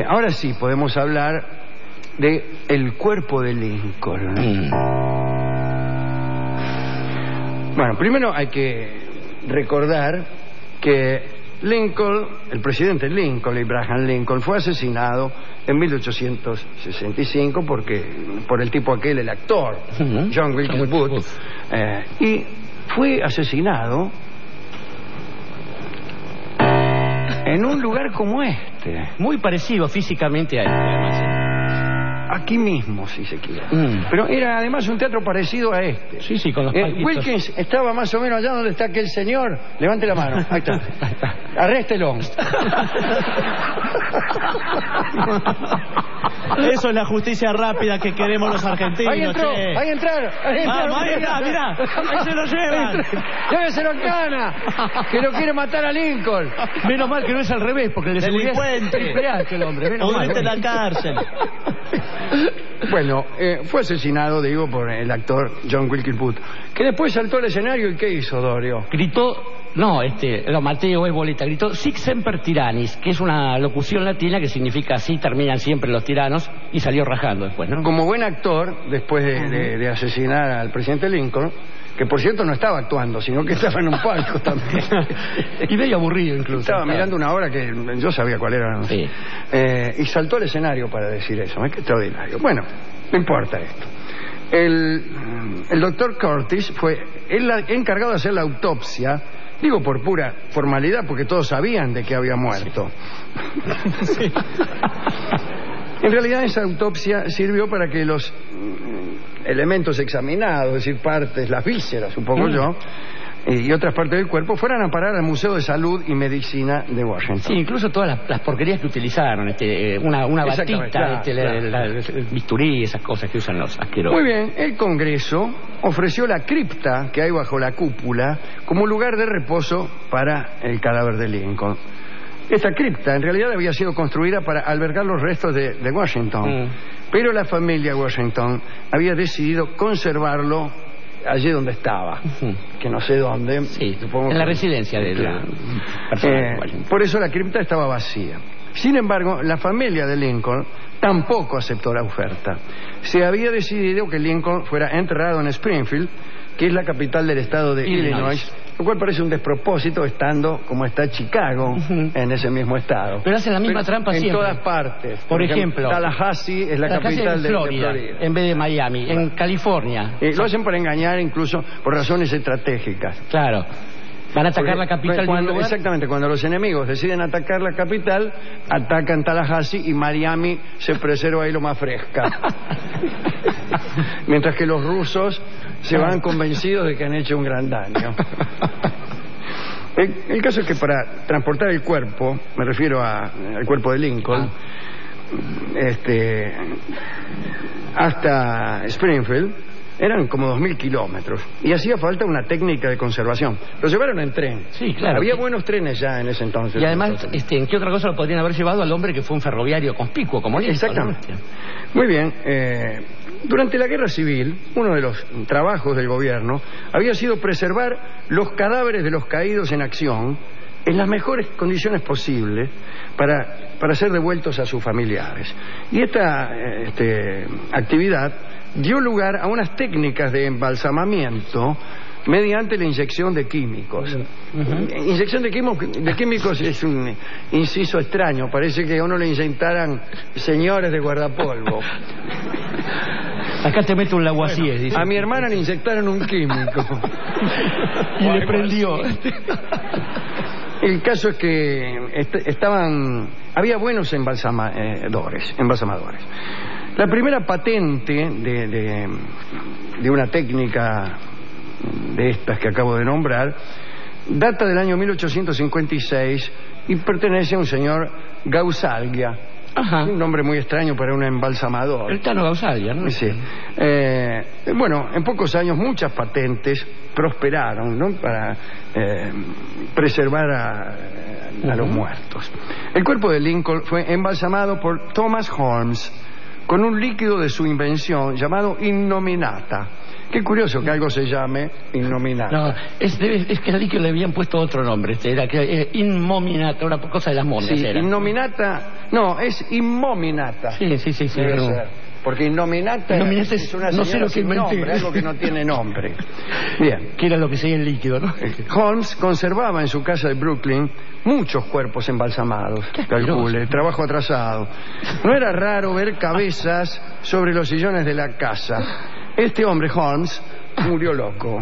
Ahora sí podemos hablar de el cuerpo de Lincoln. Bueno, primero hay que recordar que Lincoln, el presidente Lincoln, Abraham Lincoln, fue asesinado en 1865 por el tipo aquel, el actor, John Wilkes Booth, y fue asesinado en un lugar como este. Muy parecido físicamente a este, además. Aquí mismo, si se quiere. Pero era además un teatro parecido a este. Sí, sí, con los palquitos. Wilkins estaba más o menos allá donde está aquel señor. Levante la mano. Ahí está. Arréstelo. Eso es la justicia rápida que queremos los argentinos. Ahí entró, che. ahí entraron. Vamos, ahí está, mirá. Ahí se lo llevan. Lléveselo a Cana, que lo quiere matar a Lincoln. Menos mal que no es al revés, porque el de seguridad es triple A, aquel hombre. Menos mal. en la cárcel. Bueno, fue asesinado, digo, por el actor John Wilkes Booth, que después saltó al escenario y ¿qué hizo, Dorio? Gritó, Mateo es boleta, gritó Sic semper tyrannis, que es una locución latina que significa así terminan siempre los tiranos, y salió rajando después, ¿no? Como buen actor, después de asesinar al presidente Lincoln, que por cierto no estaba actuando, sino que estaba en un palco también. Y medio aburrido incluso. Estaba mirando una obra que yo sabía cuál era. Sí. Y saltó al escenario para decir eso. Qué extraordinario. Bueno, no importa esto. El doctor Curtis fue el encargado de hacer la autopsia, digo por pura formalidad, porque todos sabían de que había muerto. Sí. En realidad esa autopsia sirvió para que los elementos examinados, es decir, partes, las vísceras, supongo yo, y otras partes del cuerpo, fueran a parar al Museo de Salud y Medicina de Washington. Sí, incluso todas las porquerías que utilizaron, una batita, claro. El bisturí, esas cosas que usan los asquerosos. Muy bien, el Congreso ofreció la cripta que hay bajo la cúpula como lugar de reposo para el cadáver de Lincoln. Esta cripta en realidad había sido construida para albergar los restos de Washington, pero la familia Washington había decidido conservarlo allí donde estaba, que no sé dónde. Sí, supongo en la que, residencia de la persona. Por eso la cripta estaba vacía. Sin embargo, la familia de Lincoln tampoco aceptó la oferta. Se había decidido que Lincoln fuera enterrado en Springfield, que es la capital del estado de Illinois, lo cual parece un despropósito estando como está Chicago en ese mismo estado. Pero hacen la misma trampa en siempre. En todas partes. Por ejemplo, Tallahassee es la capital de Florida, en vez de Miami. En California. Lo hacen para engañar, incluso por razones estratégicas. Claro. Van a atacar la capital. Exactamente, cuando los enemigos deciden atacar la capital, atacan Tallahassee y Miami se preserva ahí lo más fresca. Mientras que los rusos se van convencidos de que han hecho un gran daño. El caso es que para transportar el cuerpo, me refiero al cuerpo de Lincoln, hasta Springfield, eran como 2.000 kilómetros y hacía falta una técnica de conservación. Lo llevaron en tren. Sí, claro. Había buenos trenes ya en ese entonces. Y además, ¿en qué otra cosa lo podrían haber llevado al hombre que fue un ferroviario conspicuo como Lincoln? Exactamente. Muy bien. Durante la Guerra Civil, uno de los trabajos del gobierno había sido preservar los cadáveres de los caídos en acción en las mejores condiciones posibles para ser devueltos a sus familiares. Y esta actividad dio lugar a unas técnicas de embalsamamiento mediante la inyección de químicos. Inyección de químicos es un inciso extraño. Parece que a uno le inyectaran señores de guardapolvo. Acá te meto un laguasies, dice. A mi hermana le inyectaron un químico. Y le prendió. El caso es que había buenos embalsamadores. La primera patente de una técnica de estas que acabo de nombrar data del año 1856 y pertenece a un señor Gausalgia. Ajá. Un nombre muy extraño para un embalsamador. El Tano Gausalgia, ¿no? Sí. Bueno, en pocos años muchas patentes prosperaron, ¿no? Para preservar a los muertos. El cuerpo de Lincoln fue embalsamado por Thomas Holmes, con un líquido de su invención llamado innominata. Qué curioso que algo se llame innominata. No, es que al líquido le habían puesto otro nombre. Era que inmominata, una cosa de las momias. Sí, era. innominata, no, es inmominata. Sí. Debe ser. Porque innominata es una no sé lo señora que sin inventé. nombre, algo que no tiene nombre. Bien. Que era lo que seguía el líquido, ¿no? Holmes conservaba en su casa de Brooklyn muchos cuerpos embalsamados. Calcule, trabajo atrasado. No era raro ver cabezas sobre los sillones de la casa. Este hombre, Holmes, murió loco.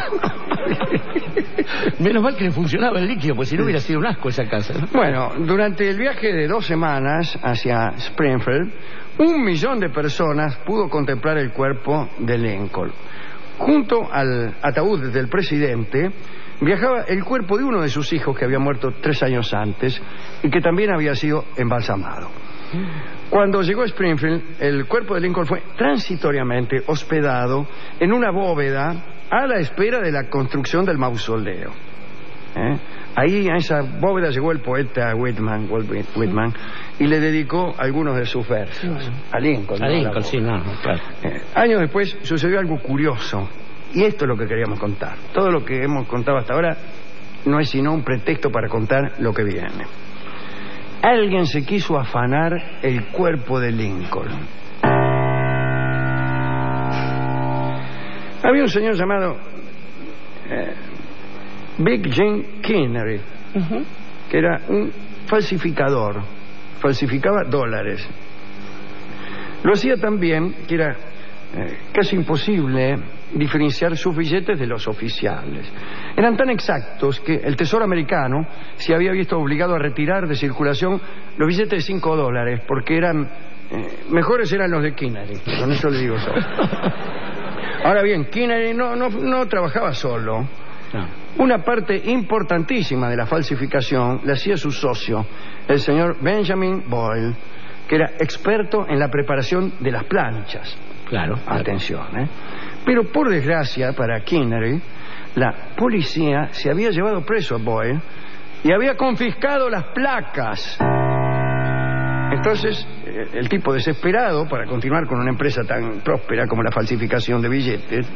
Menos mal que le funcionaba el líquido, pues si no hubiera sido un asco esa casa, ¿no? Bueno, durante el viaje de 2 semanas hacia Springfield, 1 millón de personas pudo contemplar el cuerpo de Lincoln. Junto al ataúd del presidente viajaba el cuerpo de uno de sus hijos que había muerto 3 años antes y que también había sido embalsamado. Cuando llegó a Springfield, el cuerpo de Lincoln fue transitoriamente hospedado en una bóveda a la espera de la construcción del mausoleo. Ahí a esa bóveda llegó el poeta Whitman, Walt Whitman, y le dedicó algunos de sus versos a Lincoln. A Lincoln, sí, no, claro. Años después sucedió algo curioso, y esto es lo que queríamos contar. Todo lo que hemos contado hasta ahora no es sino un pretexto para contar lo que viene. Alguien se quiso afanar el cuerpo de Lincoln. Había un señor llamado Big Jim Kinnery, que era un falsificador, falsificaba dólares. Lo hacía tan bien que era casi imposible diferenciar sus billetes de los oficiales. Eran tan exactos que el Tesoro americano se había visto obligado a retirar de circulación los billetes de $5, porque eran mejores eran los de Kinnery. Con eso le digo todo. Ahora bien, Kinnery no trabajaba solo. No. Una parte importantísima de la falsificación la hacía su socio, el señor Benjamin Boyle, que era experto en la preparación de las planchas. Claro. Atención, Pero por desgracia para Kinnery, la policía se había llevado preso a Boyle y había confiscado las placas. Entonces, el tipo desesperado para continuar con una empresa tan próspera como la falsificación de billetes,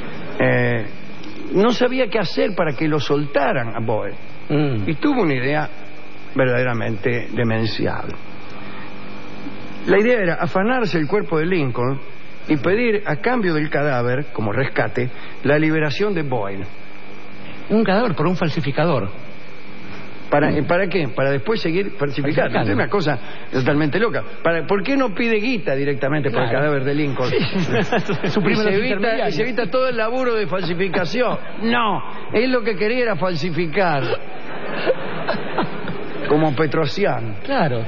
no sabía qué hacer para que lo soltaran a Boyle. Y tuvo una idea verdaderamente demencial. La idea era afanarse el cuerpo de Lincoln y pedir a cambio del cadáver, como rescate, la liberación de Boyle. Un cadáver por un falsificador. ¿Para qué? Para después seguir falsificando. Es una cosa totalmente loca. ¿Por qué no pide guita directamente por el cadáver de Lincoln? Y se evita todo el laburo de falsificación. No, él lo que quería era falsificar. Como Petrosian. Claro.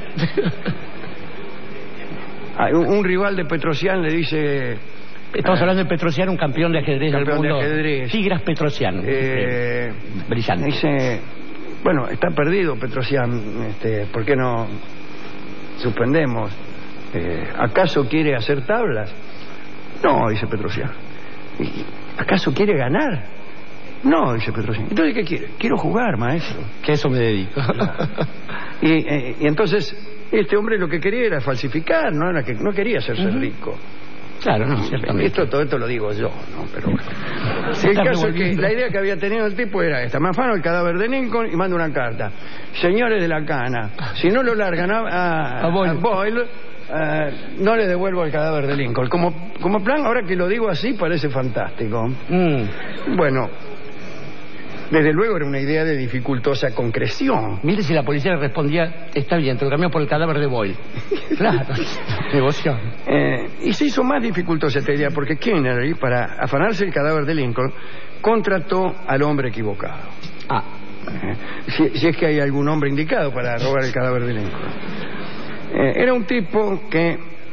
Un rival de Petrosian le dice... Estamos hablando de Petrosian, un campeón de ajedrez del mundo. De ajedrez. Tigras Petrosian. Brillante. Dice... Bueno, está perdido Petrosian, ¿por qué no suspendemos? ¿Acaso quiere hacer tablas? No, dice Petrosian. ¿Acaso quiere ganar? No, dice Petrosian. Entonces, ¿qué quiere? Quiero jugar, maestro. Que a eso me dedico. Y entonces, este hombre lo que quería era falsificar, no quería hacerse rico. Claro, no, ciertamente. Todo esto lo digo yo, ¿no? Pero bueno. El caso es que la idea que había tenido el tipo era esta: me afano el cadáver de Lincoln y mando una carta. Señores de la cana, si no lo largan a Boyle, no le devuelvo el cadáver de Lincoln. Como plan, ahora que lo digo así, parece fantástico. Bueno, desde luego era una idea de dificultosa concreción. Mire si la policía le respondía, está bien, te lo cambio por el cadáver de Boyle. Claro, negocio. Y se hizo más dificultosa esta idea porque Kinnery, para afanarse el cadáver de Lincoln, contrató al hombre equivocado. Si es que hay algún hombre indicado para robar el cadáver de Lincoln. Era un tipo que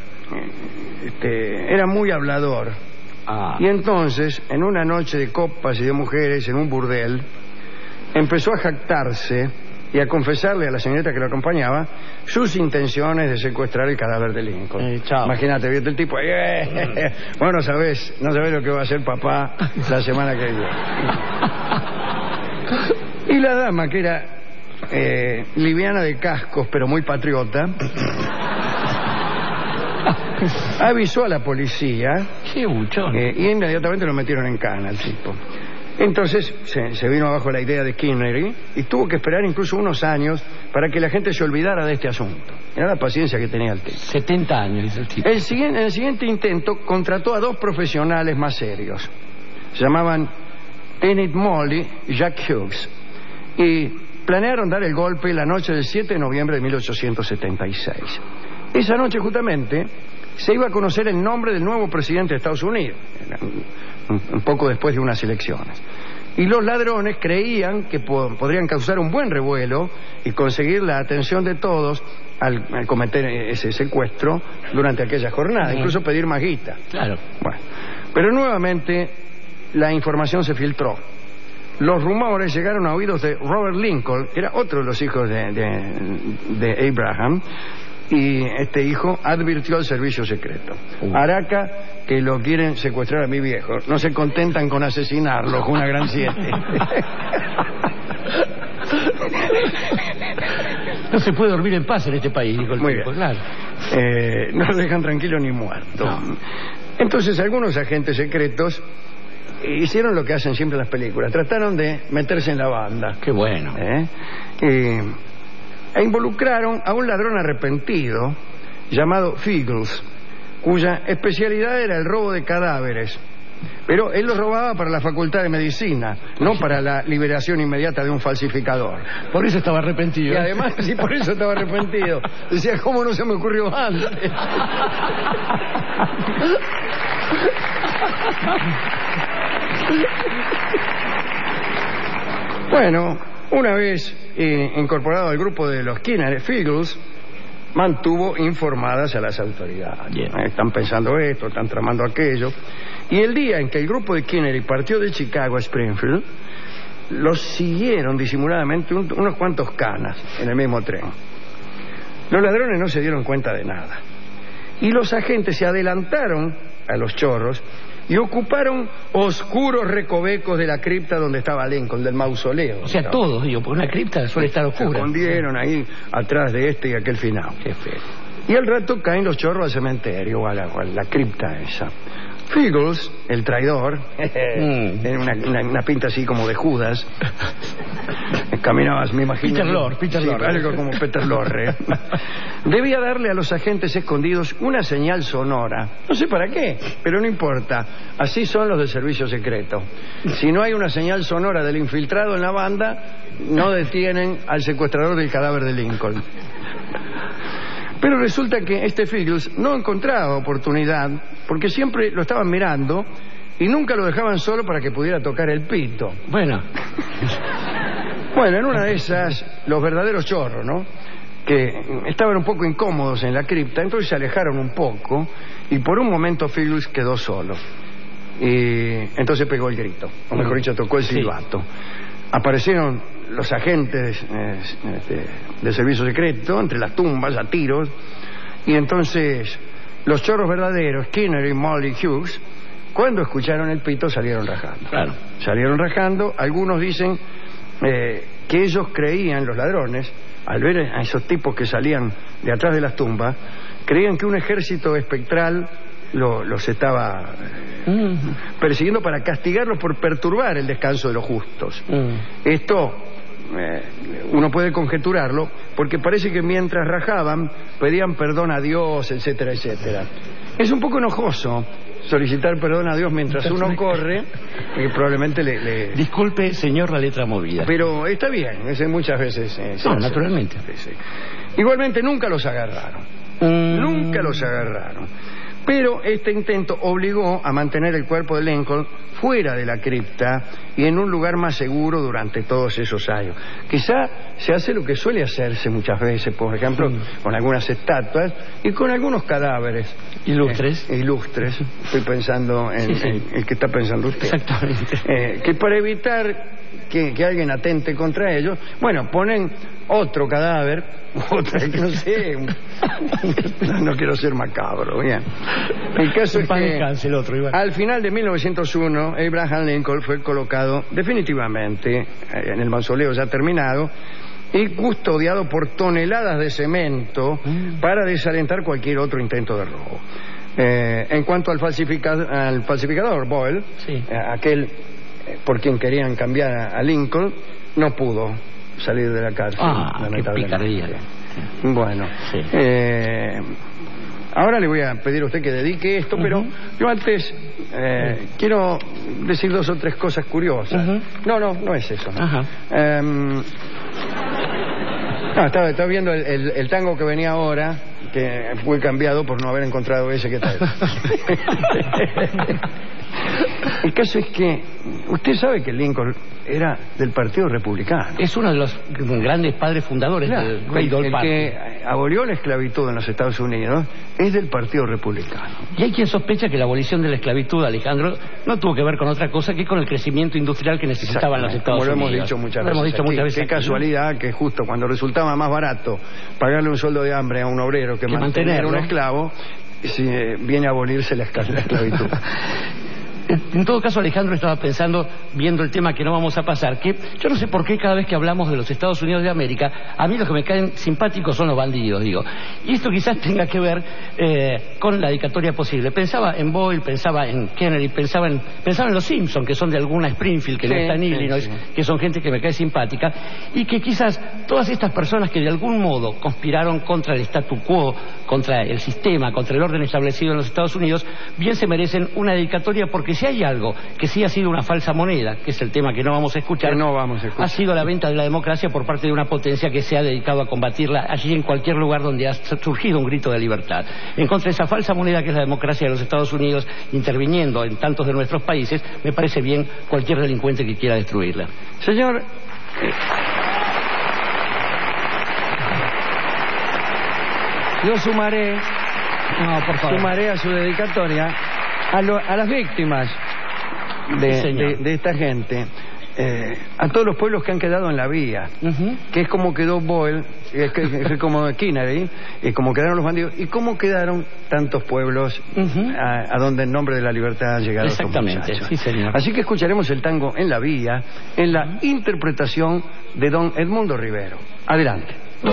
era muy hablador. Y entonces, en una noche de copas y de mujeres en un burdel, empezó a jactarse y a confesarle a la señorita que lo acompañaba sus intenciones de secuestrar el cadáver de Lincoln. Imagínate, viste el tipo, bueno, no sabés lo que va a hacer papá la semana que viene. Y la dama, que era liviana de cascos pero muy patriota, avisó a la policía. Qué buchón. Y inmediatamente lo metieron en cana al tipo. Entonces se vino abajo la idea de Kinnery y tuvo que esperar incluso unos años para que la gente se olvidara de este asunto. Era la paciencia que tenía el tipo. 70 años, dice el tipo. En el siguiente intento contrató a 2 profesionales más serios. Se llamaban Enid Molly y Jack Hughes. Y planearon dar el golpe la noche del 7 de noviembre de 1876. Esa noche justamente se iba a conocer el nombre del nuevo presidente de Estados Unidos, un poco después de unas elecciones. Y los ladrones creían que podrían causar un buen revuelo y conseguir la atención de todos al cometer ese secuestro durante aquella jornada, incluso pedir más guita. Claro. Bueno, pero nuevamente la información se filtró. Los rumores llegaron a oídos de Robert Lincoln, que era otro de los hijos de Abraham, y este hijo advirtió al servicio secreto. Araca, que lo quieren secuestrar a mi viejo. No se contentan con asesinarlo con una gran 7. No se puede dormir en paz en este país, dijo el Muy tipo, bien. claro. No lo dejan tranquilo ni muerto. No. Entonces algunos agentes secretos hicieron lo que hacen siempre en las películas. Trataron de meterse en la banda. Qué bueno. E involucraron a un ladrón arrepentido llamado Figgles, cuya especialidad era el robo de cadáveres. Pero él los robaba para la facultad de medicina, no para la liberación inmediata de un falsificador. Por eso estaba arrepentido. Y además, sí, por eso estaba arrepentido. Decía, ¿cómo no se me ocurrió antes? Bueno, una vez incorporado al grupo de los Kinnery, Figgles mantuvo informadas a las autoridades. Están pensando esto, están tramando aquello. Y el día en que el grupo de Kinnery partió de Chicago a Springfield, los siguieron disimuladamente unos cuantos canas en el mismo tren. Los ladrones no se dieron cuenta de nada. Y los agentes se adelantaron a los chorros y ocuparon oscuros recovecos de la cripta donde estaba Lincoln, del mausoleo. O sea, todos, digo, porque una cripta suele estar oscura. Se escondieron ahí atrás de este y aquel final. Qué feo. Y al rato caen los chorros al cementerio o a la cripta esa. Figgles, el traidor, tiene una pinta así como de Judas. Caminabas, me imagino. Peter Lorre. Algo como Peter Lorre. Debía darle a los agentes escondidos una señal sonora. No sé para qué, pero no importa. Así son los del servicio secreto. Si no hay una señal sonora del infiltrado en la banda, no detienen al secuestrador del cadáver de Lincoln. Pero resulta que este Figgles no encontraba oportunidad porque siempre lo estaban mirando y nunca lo dejaban solo para que pudiera tocar el pito. Bueno, en una de esas, los verdaderos chorros, ¿no?, que estaban un poco incómodos en la cripta, entonces se alejaron un poco y por un momento Figgles quedó solo. Y entonces pegó el grito, o mejor dicho, tocó el silbato. Aparecieron los agentes del servicio secreto entre las tumbas a tiros, y entonces los chorros verdaderos, Kinnery, Molly, Hughes, cuando escucharon el pito salieron rajando. Claro. Salieron rajando. Algunos dicen que ellos creían, los ladrones, al ver a esos tipos que salían de atrás de las tumbas, creían que un ejército espectral los estaba persiguiendo para castigarlos por perturbar el descanso de los justos. Esto uno puede conjeturarlo porque parece que mientras rajaban pedían perdón a Dios, etcétera, etcétera. Es un poco enojoso solicitar perdón a Dios mientras uno corre, y probablemente le... Disculpe, señor, la letra movida. Pero está bien, muchas veces... naturalmente. Sí. Igualmente nunca los agarraron. Nunca los agarraron. Pero este intento obligó a mantener el cuerpo de Lincoln fuera de la cripta y en un lugar más seguro durante todos esos años. Quizá se hace lo que suele hacerse muchas veces, por ejemplo, con algunas estatuas y con algunos cadáveres. Ilustres. Ilustres. Estoy pensando en el que está pensando usted. Exactamente. Que para evitar que alguien atente contra ellos, bueno, ponen otro cadáver, otra, que no sé, no quiero ser macabro, bien. El caso es que el otro, Iván. Al final de 1901, Abraham Lincoln fue colocado definitivamente en el mausoleo ya terminado, y custodiado por toneladas de cemento para desalentar cualquier otro intento de robo. En cuanto al falsificador, Boyle, sí, aquel por quien querían cambiar a Lincoln, no pudo salir de la cárcel. Qué picardía. Bueno, sí. Ahora le voy a pedir a usted que dedique esto, pero yo antes quiero decir 2 o 3 cosas curiosas. No es eso. Estaba viendo el tango que venía ahora, que fue cambiado por no haber encontrado ese que trae. El caso es que usted sabe que Lincoln era del Partido Republicano. Es uno de los grandes padres fundadores del Great Old Party. El que abolió la esclavitud en los Estados Unidos es del Partido Republicano. Y hay quien sospecha que la abolición de la esclavitud, Alejandro, no tuvo que ver con otra cosa que con el crecimiento industrial que necesitaban los Estados Unidos. Como lo hemos dicho muchas veces. Qué casualidad que justo cuando resultaba más barato pagarle un sueldo de hambre a un obrero que mantener a un esclavo, viene a abolirse la esclavitud. En todo caso, Alejandro, estaba pensando, viendo el tema que no vamos a pasar, que yo no sé por qué cada vez que hablamos de los Estados Unidos de América, a mí los que me caen simpáticos son los bandidos, digo. Y esto quizás tenga que ver con la dedicatoria posible. Pensaba en Boyle, pensaba en Kennedy, pensaba en los Simpson, que son de alguna Springfield, que no está en Illinois, que son gente que me cae simpática, y que quizás todas estas personas que de algún modo conspiraron contra el statu quo, contra el sistema, contra el orden establecido en los Estados Unidos, bien se merecen una dedicatoria, porque si hay algo que sí ha sido una falsa moneda, que es el tema que no vamos a escuchar, ha sido la venta de la democracia por parte de una potencia que se ha dedicado a combatirla allí en cualquier lugar donde ha surgido un grito de libertad. En contra de esa falsa moneda que es la democracia de los Estados Unidos, interviniendo en tantos de nuestros países, me parece bien cualquier delincuente que quiera destruirla. Señor, yo sumaré a su dedicatoria a las víctimas de esta gente, a todos los pueblos que han quedado en la vía, que es como quedó Boyle, es como Kennedy, como quedaron los bandidos, y cómo quedaron tantos pueblos a donde en nombre de la libertad han llegado estos muchachos. Sí, señor. Así que escucharemos el tango En la Vía, en la interpretación de don Edmundo Rivero. Adelante.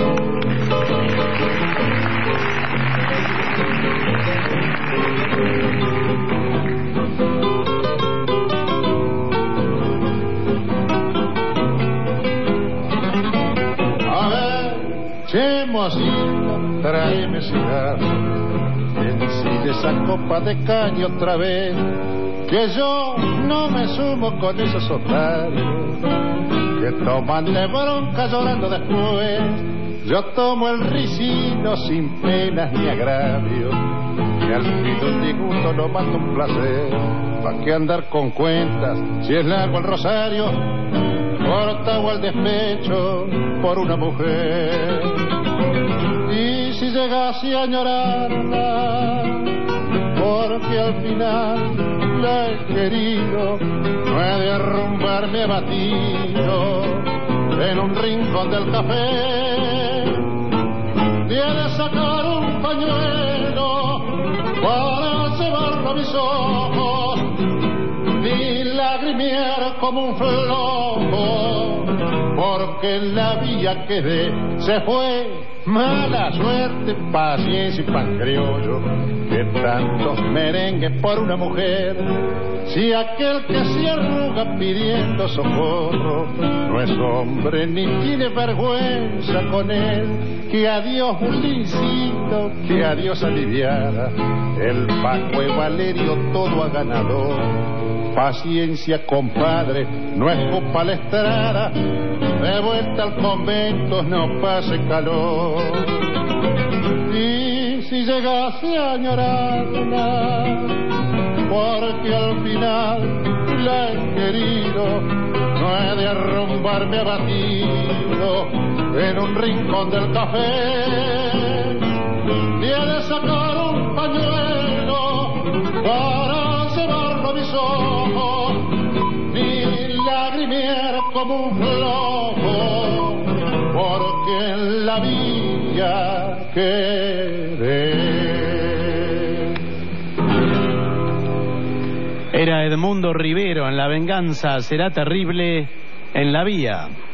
Chemosita, tráeme cigarro, ensille esa copa de caña otra vez, que yo no me sumo con esos otarios que toman de bronca llorando después. Yo tomo el ricino sin penas ni agravio, que al fin de un disgusto no mata un placer. ¿Pa' qué andar con cuentas si es largo el rosario? Cortado al despecho por una mujer. Y si llegase a añorarla, porque al final la he querido, no he de arrumbarme abatido en un rincón del café, ni he de sacar un pañuelo para llevarlo a mis ojos, ni lagrimear como un flojo, porque en la vía que se fue. Mala suerte, paciencia y pan criollo, que tantos merengues por una mujer. Si aquel que se arruga pidiendo socorro no es hombre ni tiene vergüenza con él, que adiós Ulicito, que adiós aliviada, el Paco y Valerio todo ha ganado. Paciencia, compadre, no es culpa la estrada, de vuelta al convento no pase calor. Y si llegase a añorarla, porque al final la he querido, no he de arrumbarme abatido en un rincón del café, ni he de sacar un pañuelo para llevarlo a mis ojos, ni lagrimear como un flojo, porque en la villa quedé. Era Edmundo Rivero en La venganza será terrible en la vía.